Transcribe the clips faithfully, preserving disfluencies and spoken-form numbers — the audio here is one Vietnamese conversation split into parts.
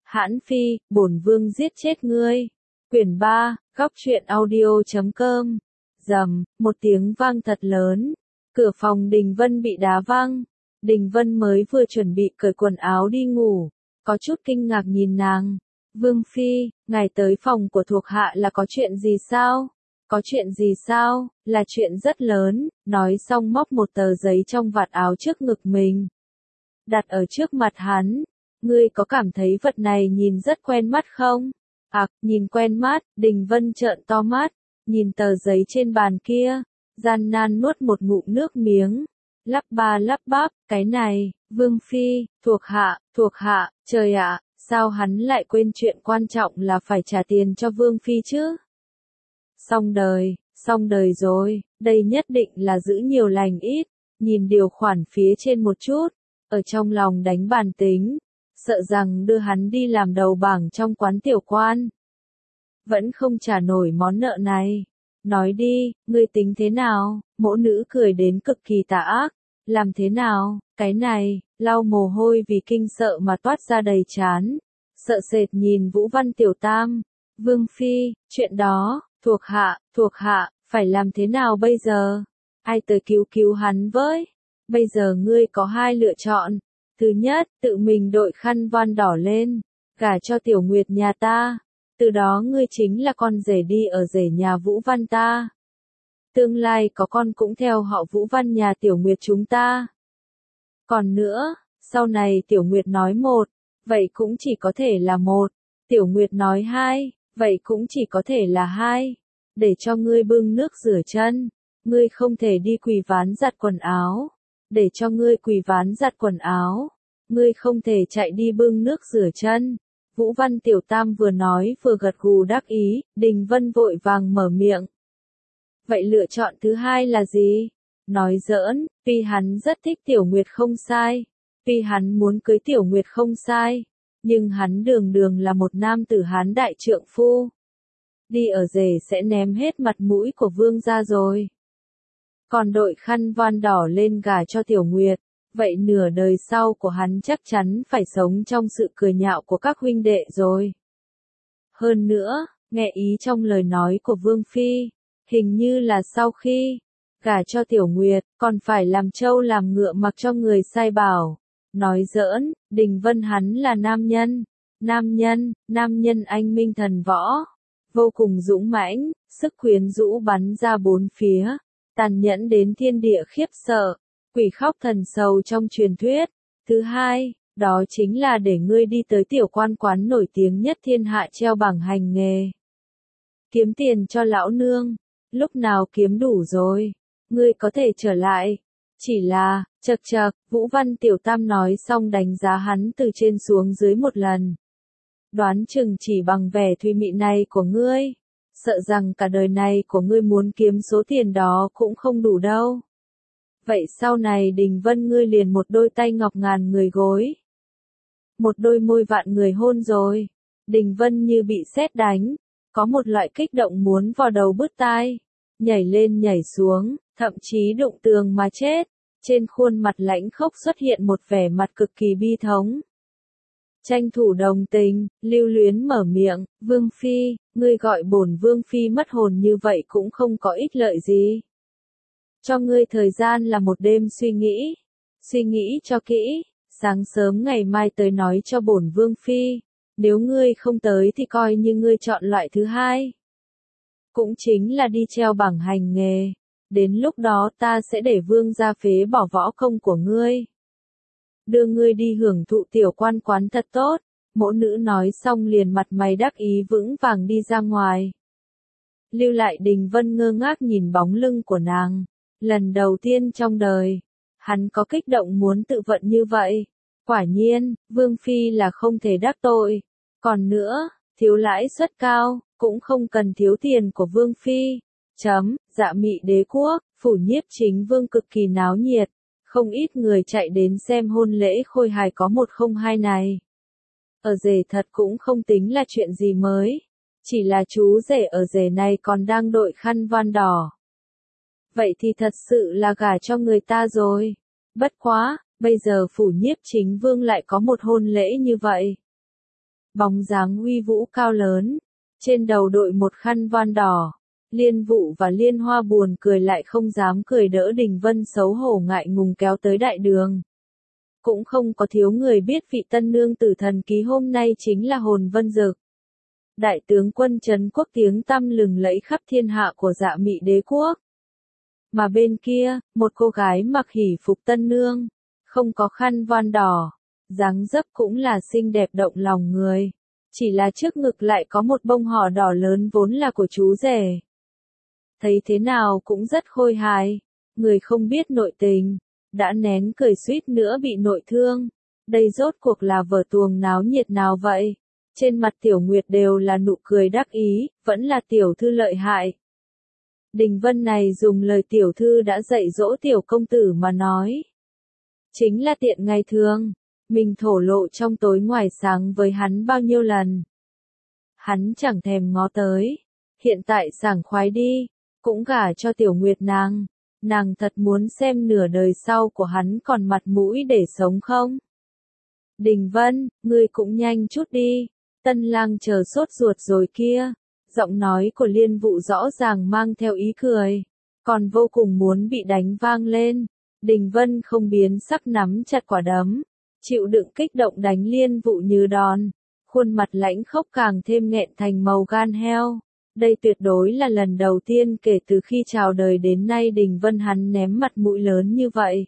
Hãn Phi, bổn vương giết chết ngươi. Quyển ba, góc truyện audio chấm com. Rầm, một tiếng vang thật lớn. Cửa phòng Đình Vân bị đá văng. Đình Vân mới vừa chuẩn bị cởi quần áo đi ngủ, có chút kinh ngạc nhìn nàng. Vương Phi, ngài tới phòng của thuộc hạ là có chuyện gì sao? Có chuyện gì sao? Là chuyện rất lớn. Nói xong móc một tờ giấy trong vạt áo trước ngực mình, đặt ở trước mặt hắn. Ngươi có cảm thấy vật này nhìn rất quen mắt không? À, nhìn quen mắt. Đình Vân trợn to mắt, nhìn tờ giấy trên bàn kia, gian nan nuốt một ngụm nước miếng, lắp ba lắp bắp, cái này, Vương Phi, thuộc hạ, thuộc hạ, trời ạ, sao hắn lại quên chuyện quan trọng là phải trả tiền cho Vương Phi chứ? Xong đời, xong đời rồi, đây nhất định là giữ nhiều lành ít. Nhìn điều khoản phía trên một chút, ở trong lòng đánh bàn tính, sợ rằng đưa hắn đi làm đầu bảng trong quán tiểu quan. Vẫn không trả nổi món nợ này. Nói đi, ngươi tính thế nào? Mỗ nữ cười đến cực kỳ tà ác. Làm thế nào? Cái này, lau mồ hôi vì kinh sợ mà toát ra đầy trán. Sợ sệt nhìn Vũ Văn Tiểu Tam. Vương Phi, chuyện đó, thuộc hạ, thuộc hạ, phải làm thế nào bây giờ? Ai tới cứu cứu hắn với? Bây giờ ngươi có hai lựa chọn. Thứ nhất, tự mình đội khăn voan đỏ lên, gả cho Tiểu Nguyệt nhà ta. Từ đó ngươi chính là con rể đi ở rể nhà Vũ Văn ta. Tương lai có con cũng theo họ Vũ Văn nhà Tiểu Nguyệt chúng ta. Còn nữa, sau này Tiểu Nguyệt nói một, vậy cũng chỉ có thể là một. Tiểu Nguyệt nói hai, vậy cũng chỉ có thể là hai. Để cho ngươi bưng nước rửa chân, ngươi không thể đi quỳ ván giặt quần áo. Để cho ngươi quỳ ván giặt quần áo, ngươi không thể chạy đi bưng nước rửa chân. Vũ Văn Tiểu Tam vừa nói vừa gật gù đắc ý. Đình Vân vội vàng mở miệng. Vậy lựa chọn thứ hai là gì? Nói giỡn, vì hắn rất thích Tiểu Nguyệt không sai, vì hắn muốn cưới Tiểu Nguyệt không sai, nhưng hắn đường đường là một nam tử Hán đại trượng phu. Đi ở rể sẽ ném hết mặt mũi của vương gia rồi. Còn đội khăn voan đỏ lên gả cho Tiểu Nguyệt, vậy nửa đời sau của hắn chắc chắn phải sống trong sự cười nhạo của các huynh đệ rồi. Hơn nữa, nghe ý trong lời nói của Vương Phi, hình như là sau khi gả cho Tiểu Nguyệt, còn phải làm trâu làm ngựa mặc cho người sai bảo. Nói giỡn, Đình Vân hắn là nam nhân, nam nhân, nam nhân anh minh thần võ, vô cùng dũng mãnh, sức quyến rũ bắn ra bốn phía. Tàn nhẫn đến thiên địa khiếp sợ, quỷ khóc thần sầu trong truyền thuyết. Thứ hai, đó chính là để ngươi đi tới tiểu quan quán nổi tiếng nhất thiên hạ treo bảng hành nghề. Kiếm tiền cho lão nương, lúc nào kiếm đủ rồi, ngươi có thể trở lại. Chỉ là, chật chật, Vũ Văn Tiểu Tam nói xong đánh giá hắn từ trên xuống dưới một lần. Đoán chừng chỉ bằng vẻ thùy mị này của ngươi, sợ rằng cả đời này của ngươi muốn kiếm số tiền đó cũng không đủ đâu. Vậy sau này Đình Vân ngươi liền một đôi tay ngọc ngàn người gối, một đôi môi vạn người hôn rồi. Đình Vân như bị sét đánh, có một loại kích động muốn vò đầu bứt tai, nhảy lên nhảy xuống, thậm chí đụng tường mà chết. Trên khuôn mặt lãnh khốc xuất hiện một vẻ mặt cực kỳ bi thống. Tranh thủ đồng tình, Lưu Luyến mở miệng, Vương Phi, ngươi gọi bổn Vương Phi mất hồn như vậy cũng không có ích lợi gì. Cho ngươi thời gian là một đêm suy nghĩ, suy nghĩ cho kỹ, sáng sớm ngày mai tới nói cho bổn Vương Phi, nếu ngươi không tới thì coi như ngươi chọn loại thứ hai. Cũng chính là đi treo bảng hành nghề, đến lúc đó ta sẽ để Vương gia phế bỏ võ công của ngươi. Đưa ngươi đi hưởng thụ tiểu quan quán thật tốt. Mỗ nữ nói xong liền mặt mày đắc ý vững vàng đi ra ngoài. Lưu lại Đình Vân ngơ ngác nhìn bóng lưng của nàng. Lần đầu tiên trong đời, hắn có kích động muốn tự vận như vậy. Quả nhiên, Vương Phi là không thể đắc tội. Còn nữa, thiếu lãi suất cao, cũng không cần thiếu tiền của Vương Phi. Chấm, Dạ Mị Đế quốc, phủ nhiếp chính vương cực kỳ náo nhiệt. Không ít người chạy đến xem hôn lễ khôi hài có một không hai này. Ở rể thật cũng không tính là chuyện gì mới. Chỉ là chú rể ở rể này còn đang đội khăn voan đỏ. Vậy thì thật sự là gả cho người ta rồi. Bất quá, bây giờ phủ nhiếp chính vương lại có một hôn lễ như vậy. bóng dáng uy vũ cao lớn, trên đầu đội một khăn voan đỏ. Liên Vụ và Liên Hoa buồn cười lại không dám cười đỡ Đình Vân xấu hổ ngại ngùng kéo tới đại đường. Cũng không có thiếu người biết vị tân nương tử thần ký hôm nay chính là Hồn Vân Dực. Đại tướng quân trấn quốc tiếng tăm lừng lẫy khắp thiên hạ của Dạ Mị đế quốc. Mà bên kia, một cô gái mặc hỉ phục tân nương, không có khăn voan đỏ, dáng dấp cũng là xinh đẹp động lòng người. Chỉ là trước ngực lại có một bông hò đỏ lớn vốn là của chú rể. Thấy thế nào cũng rất khôi hài, người không biết nội tình, đã nén cười suýt nữa bị nội thương. Đây rốt cuộc là vở tuồng náo nhiệt nào vậy? Trên mặt Tiểu Nguyệt đều là nụ cười đắc ý, vẫn là tiểu thư lợi hại. Đình Vân này dùng lời tiểu thư đã dạy dỗ tiểu công tử mà nói. Chính là tiện ngày thường, mình thổ lộ trong tối ngoài sáng với hắn bao nhiêu lần. Hắn chẳng thèm ngó tới, hiện tại sảng khoái đi, cũng gả cho Tiểu Nguyệt nàng. Nàng thật muốn xem nửa đời sau của hắn còn mặt mũi để sống không? Đình Vân, ngươi cũng nhanh chút đi, tân lang chờ sốt ruột rồi kia. Giọng nói của Liên Vụ rõ ràng mang theo ý cười, còn vô cùng muốn bị đánh vang lên. Đình Vân không biến sắc nắm chặt quả đấm, chịu đựng kích động đánh Liên Vụ như đòn. Khuôn mặt lãnh khốc càng thêm nghẹn thành màu gan heo. Đây tuyệt đối là lần đầu tiên kể từ khi chào đời đến nay Đình Vân hắn ném mặt mũi lớn như vậy.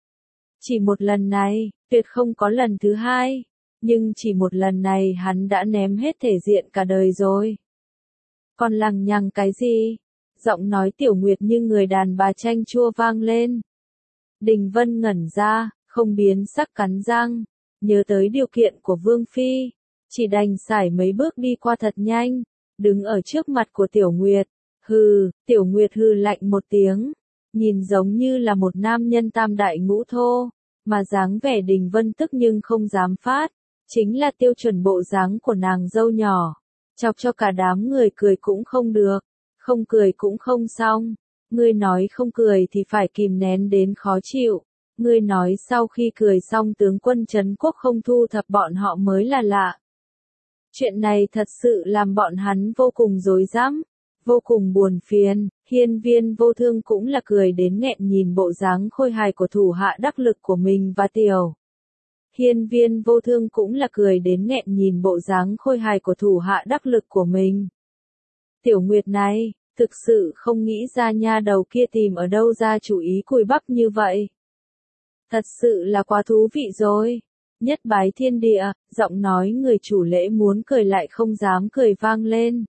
Chỉ một lần này, tuyệt không có lần thứ hai, nhưng chỉ một lần này hắn đã ném hết thể diện cả đời rồi. Còn lằng nhằng cái gì? Giọng nói Tiểu Nguyệt như người đàn bà chanh chua vang lên. Đình Vân ngẩn ra, không biến sắc cắn răng, nhớ tới điều kiện của Vương Phi, chỉ đành sải mấy bước đi qua thật nhanh. Đứng ở trước mặt của Tiểu Nguyệt, hừ, Tiểu Nguyệt hừ lạnh một tiếng, nhìn giống như là một nam nhân tam đại ngũ thô, mà dáng vẻ Đình Vân tức nhưng không dám phát, chính là tiêu chuẩn bộ dáng của nàng dâu nhỏ, chọc cho cả đám người cười cũng không được, không cười cũng không xong, ngươi nói không cười thì phải kìm nén đến khó chịu, ngươi nói sau khi cười xong tướng quân trấn quốc không thu thập bọn họ mới là lạ. Chuyện này thật sự làm bọn hắn vô cùng rối rắm, vô cùng buồn phiền. Hiên Viên Vô Thương cũng là cười đến nghẹn nhìn bộ dáng khôi hài của thủ hạ đắc lực của mình và Tiểu. Hiên Viên Vô Thương cũng là cười đến nghẹn nhìn bộ dáng khôi hài của thủ hạ đắc lực của mình. Tiểu Nguyệt này, thực sự không nghĩ ra nha đầu kia tìm ở đâu ra chủ ý cùi bắp như vậy. Thật sự là quá thú vị rồi. Nhất bái thiên địa, giọng nói người chủ lễ muốn cười lại không dám cười vang lên.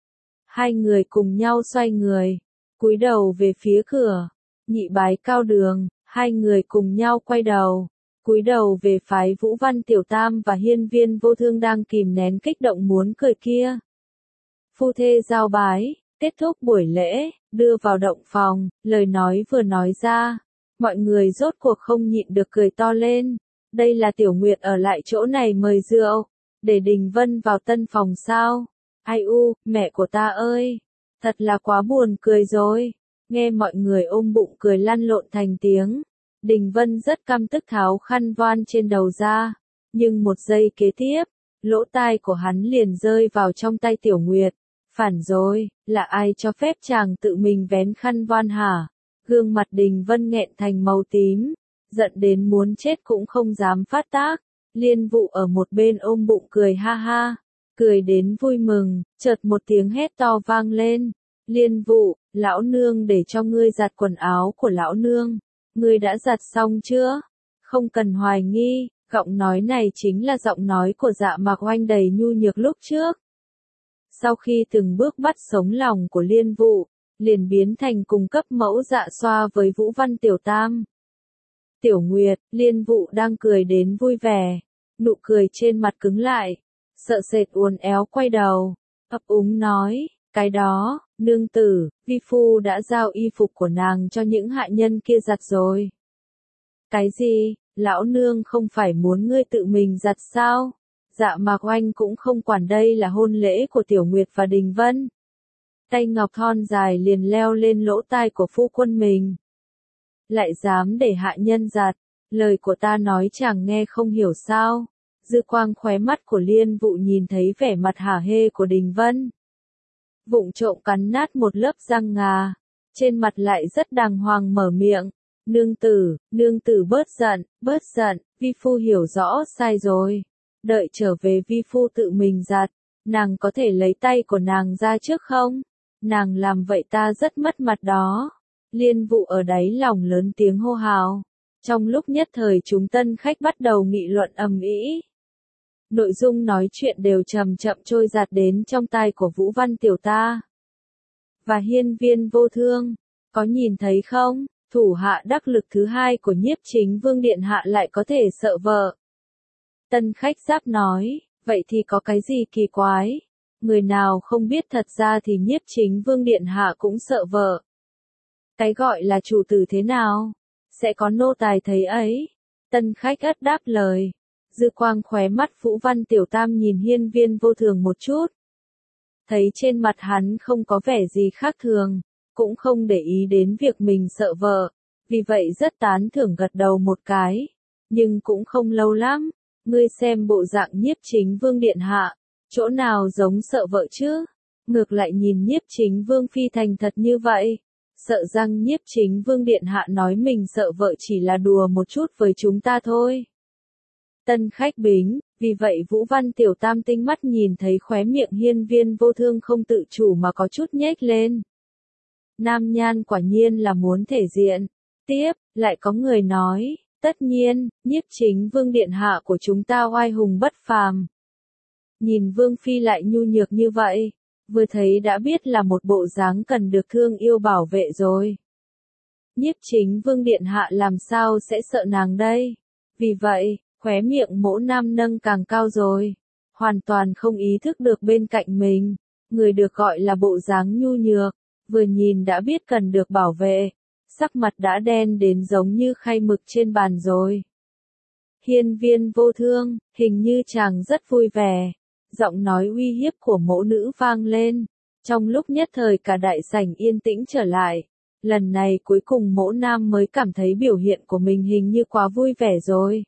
Hai người cùng nhau xoay người, cúi đầu về phía cửa. Nhị bái cao đường, hai người cùng nhau quay đầu, cúi đầu về phái Vũ Văn Tiểu Tam và Hiên Viên Vô Thương đang kìm nén kích động muốn cười kia. Phu thê giao bái, kết thúc buổi lễ, đưa vào động phòng, lời nói vừa nói ra, mọi người rốt cuộc không nhịn được cười to lên. Đây là Tiểu Nguyệt ở lại chỗ này mời rượu, để Đình Vân vào tân phòng sao? Ai u, mẹ của ta ơi, thật là quá buồn cười rồi. Nghe mọi người ôm bụng cười lăn lộn thành tiếng. Đình Vân rất căm tức tháo khăn voan trên đầu ra, nhưng một giây kế tiếp, lỗ tai của hắn liền rơi vào trong tay Tiểu Nguyệt. Phản rồi, là ai cho phép chàng tự mình vén khăn voan hả? Gương mặt Đình Vân nghẹn thành màu tím, giận đến muốn chết cũng không dám phát tác. Liên Vụ ở một bên ôm bụng cười ha ha, cười đến vui mừng, chợt một tiếng hét to vang lên. Liên Vụ, lão nương để cho ngươi giặt quần áo của lão nương. Ngươi đã giặt xong chưa? Không cần hoài nghi, giọng nói này chính là giọng nói của Dạ Mạc Oanh đầy nhu nhược lúc trước. Sau khi từng bước bắt sống lòng của Liên Vụ, liền biến thành cùng cấp mẫu dạ xoa với Vũ Văn Tiểu Tam. Tiểu Nguyệt, Liên Vụ đang cười đến vui vẻ, nụ cười trên mặt cứng lại, sợ sệt uốn éo quay đầu, ấp úng nói, cái đó, nương tử, vi phu đã giao y phục của nàng cho những hạ nhân kia giặt rồi. Cái gì, lão nương không phải muốn ngươi tự mình giặt sao? Dạ Mạc Oanh cũng không quản đây là hôn lễ của Tiểu Nguyệt và Đình Vân. Tay ngọc thon dài liền leo lên lỗ tai của phu quân mình. Lại dám để hạ nhân giặt, lời của ta nói chàng nghe không hiểu sao? Dư quang khóe mắt của Liên Vụ nhìn thấy vẻ mặt hả hê của Đình Vân. Vụng trộm cắn nát một lớp răng ngà, trên mặt lại rất đàng hoàng mở miệng. Nương tử, nương tử bớt giận, bớt giận, vi phu hiểu rõ sai rồi. Đợi trở về vi phu tự mình giặt, nàng có thể lấy tay của nàng ra trước không? Nàng làm vậy ta rất mất mặt đó. Liên Vụ ở đáy lòng lớn tiếng hô hào. Trong lúc nhất thời chúng tân khách bắt đầu nghị luận ầm ĩ. Nội dung nói chuyện đều chậm chậm trôi giạt đến trong tai của Vũ Văn Tiểu ta. Và hiên viên vô thương, có nhìn thấy không, thủ hạ đắc lực thứ hai của Nhiếp Chính Vương Điện Hạ lại có thể sợ vợ. Tân khách giáp nói, vậy thì có cái gì kỳ quái? Người nào không biết thật ra thì Nhiếp Chính Vương Điện Hạ cũng sợ vợ. Cái gọi là chủ tử thế nào? Sẽ có nô tài thấy ấy. Tân khách ất đáp lời. Dư quang khóe mắt Vũ Văn Tiểu Tam nhìn hiên viên vô thường một chút. Thấy trên mặt hắn không có vẻ gì khác thường, cũng không để ý đến việc mình sợ vợ, vì vậy rất tán thưởng gật đầu một cái. Nhưng cũng không lâu lắm, ngươi xem bộ dạng Nhiếp Chính Vương Điện Hạ, chỗ nào giống sợ vợ chứ? Ngược lại nhìn Nhiếp Chính Vương phi thành thật như vậy, sợ rằng Nhiếp Chính Vương Điện Hạ nói mình sợ vợ chỉ là đùa một chút với chúng ta thôi. Tân khách bính, vì vậy Vũ Văn Tiểu Tam tinh mắt nhìn thấy khóe miệng hiên viên vô thương không tự chủ mà có chút nhếch lên. Nam nhan quả nhiên là muốn thể diện. Tiếp, lại có người nói, tất nhiên, Nhiếp Chính Vương Điện Hạ của chúng ta oai hùng bất phàm. Nhìn Vương Phi lại nhu nhược như vậy, vừa thấy đã biết là một bộ dáng cần được thương yêu bảo vệ rồi. Nhiếp Chính Vương Điện Hạ làm sao sẽ sợ nàng đây? Vì vậy, khóe miệng Mỗ Nam nâng càng cao rồi. Hoàn toàn không ý thức được bên cạnh mình, người được gọi là bộ dáng nhu nhược, vừa nhìn đã biết cần được bảo vệ. Sắc mặt đã đen đến giống như khay mực trên bàn rồi. Hiên viên vô thương, hình như chàng rất vui vẻ. Giọng nói uy hiếp của mẫu nữ vang lên. Trong lúc nhất thời cả đại sảnh yên tĩnh trở lại. Lần này cuối cùng mẫu nam mới cảm thấy biểu hiện của mình hình như quá vui vẻ rồi.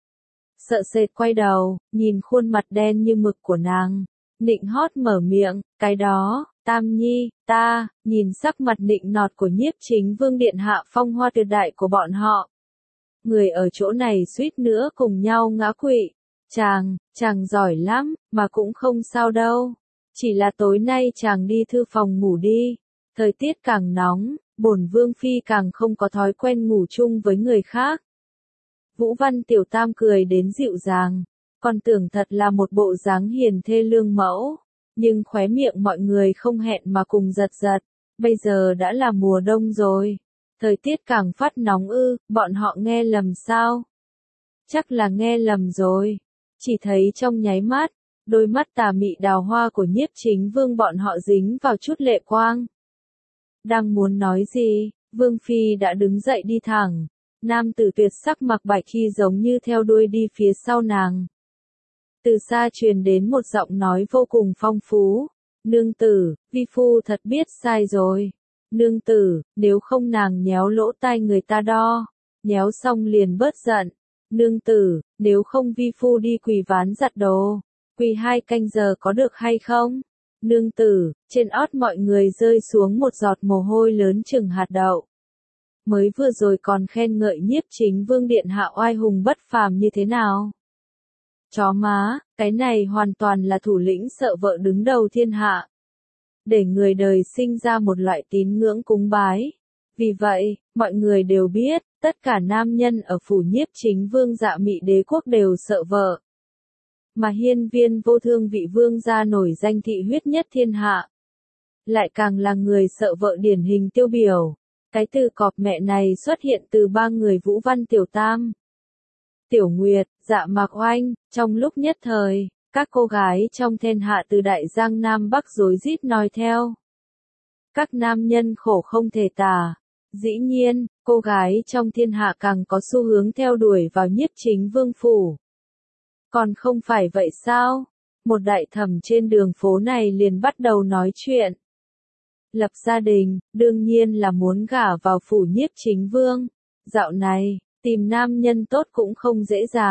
Sợ sệt quay đầu, nhìn khuôn mặt đen như mực của nàng. Nịnh hót mở miệng, cái đó, Tam Nhi, ta, nhìn sắc mặt nịnh nọt của Nhiếp Chính Vương Điện Hạ phong hoa tuyệt đại của bọn họ. Người ở chỗ này suýt nữa cùng nhau ngã quỵ. Chàng, chàng giỏi lắm, mà cũng không sao đâu. Chỉ là tối nay chàng đi thư phòng ngủ đi. Thời tiết càng nóng, bổn Vương Phi càng không có thói quen ngủ chung với người khác. Vũ Văn Tiểu Tam cười đến dịu dàng, còn tưởng thật là một bộ dáng hiền thê lương mẫu. Nhưng khóe miệng mọi người không hẹn mà cùng giật giật, bây giờ đã là mùa đông rồi. Thời tiết càng phát nóng ư, bọn họ nghe lầm sao? Chắc là nghe lầm rồi. Chỉ thấy trong nháy mắt, đôi mắt tà mị đào hoa của Nhiếp Chính Vương bọn họ dính vào chút lệ quang. Đang muốn nói gì, Vương Phi đã đứng dậy đi thẳng. Nam tử tuyệt sắc mặc bạch khi giống như theo đuôi đi phía sau nàng. Từ xa truyền đến một giọng nói vô cùng phong phú. Nương tử, vi phu thật biết sai rồi. Nương tử, nếu không nàng nhéo lỗ tai người ta đo. Nhéo xong liền bớt giận. Nương tử, nếu không vi phu đi quỳ ván giặt đồ. Quỳ hai canh giờ có được hay không? Nương tử, trên ót mọi người rơi xuống một giọt mồ hôi lớn chừng hạt đậu. Mới vừa rồi còn khen ngợi Nhiếp Chính Vương Điện Hạ oai hùng bất phàm như thế nào? Chó má, cái này hoàn toàn là thủ lĩnh sợ vợ đứng đầu thiên hạ. Để người đời sinh ra một loại tín ngưỡng cúng bái. Vì vậy, mọi người đều biết, tất cả nam nhân ở phủ Nhiếp Chính Vương Dạ Mị Đế quốc đều sợ vợ. Mà hiên viên vô thương vị vương gia nổi danh thị huyết nhất thiên hạ. Lại càng là người sợ vợ điển hình tiêu biểu. Cái từ cọp mẹ này xuất hiện từ ba người Vũ Văn Tiểu Tam, Tiểu Nguyệt, Dạ Mạc Oanh. Trong lúc nhất thời, các cô gái trong thiên hạ từ Đại Giang Nam Bắc rối rít nói theo. Các nam nhân khổ không thể tả. Dĩ nhiên, cô gái trong thiên hạ càng có xu hướng theo đuổi vào Nhiếp Chính Vương phủ. Còn không phải vậy sao? Một đại thẩm trên đường phố này liền bắt đầu nói chuyện. Lập gia đình, đương nhiên là muốn gả vào phủ Nhiếp Chính Vương. Dạo này, tìm nam nhân tốt cũng không dễ dàng.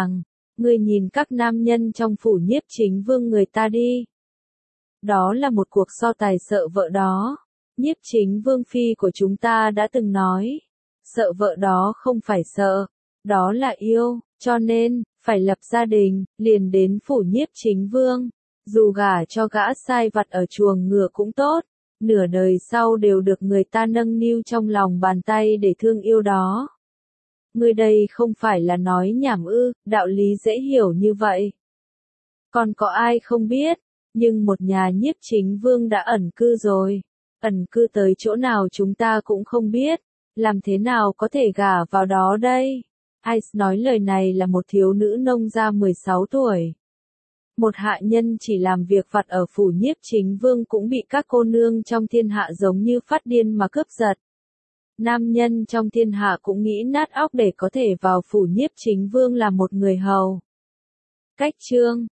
Ngươi nhìn các nam nhân trong phủ nhiếp chính vương người ta đi. Đó là một cuộc so tài sợ vợ đó. Nhiếp chính vương phi của chúng ta đã từng nói. Sợ vợ đó không phải sợ. Đó là yêu. Cho nên, phải lập gia đình, liền đến phủ nhiếp chính vương. Dù gả cho gã sai vặt ở chuồng ngựa cũng tốt. Nửa đời sau đều được người ta nâng niu trong lòng bàn tay để thương yêu đó. Ngươi đây không phải là nói nhảm ư, đạo lý dễ hiểu như vậy. Còn có ai không biết, nhưng một nhà nhiếp chính vương đã ẩn cư rồi. Ẩn cư tới chỗ nào chúng ta cũng không biết, làm thế nào có thể gả vào đó đây? Ice nói lời này là một thiếu nữ nông gia mười sáu tuổi. Một hạ nhân chỉ làm việc vặt ở phủ nhiếp chính vương cũng bị các cô nương trong thiên hạ giống như phát điên mà cướp giật. Nam nhân trong thiên hạ cũng nghĩ nát óc để có thể vào phủ nhiếp chính vương làm một người hầu. Cách chương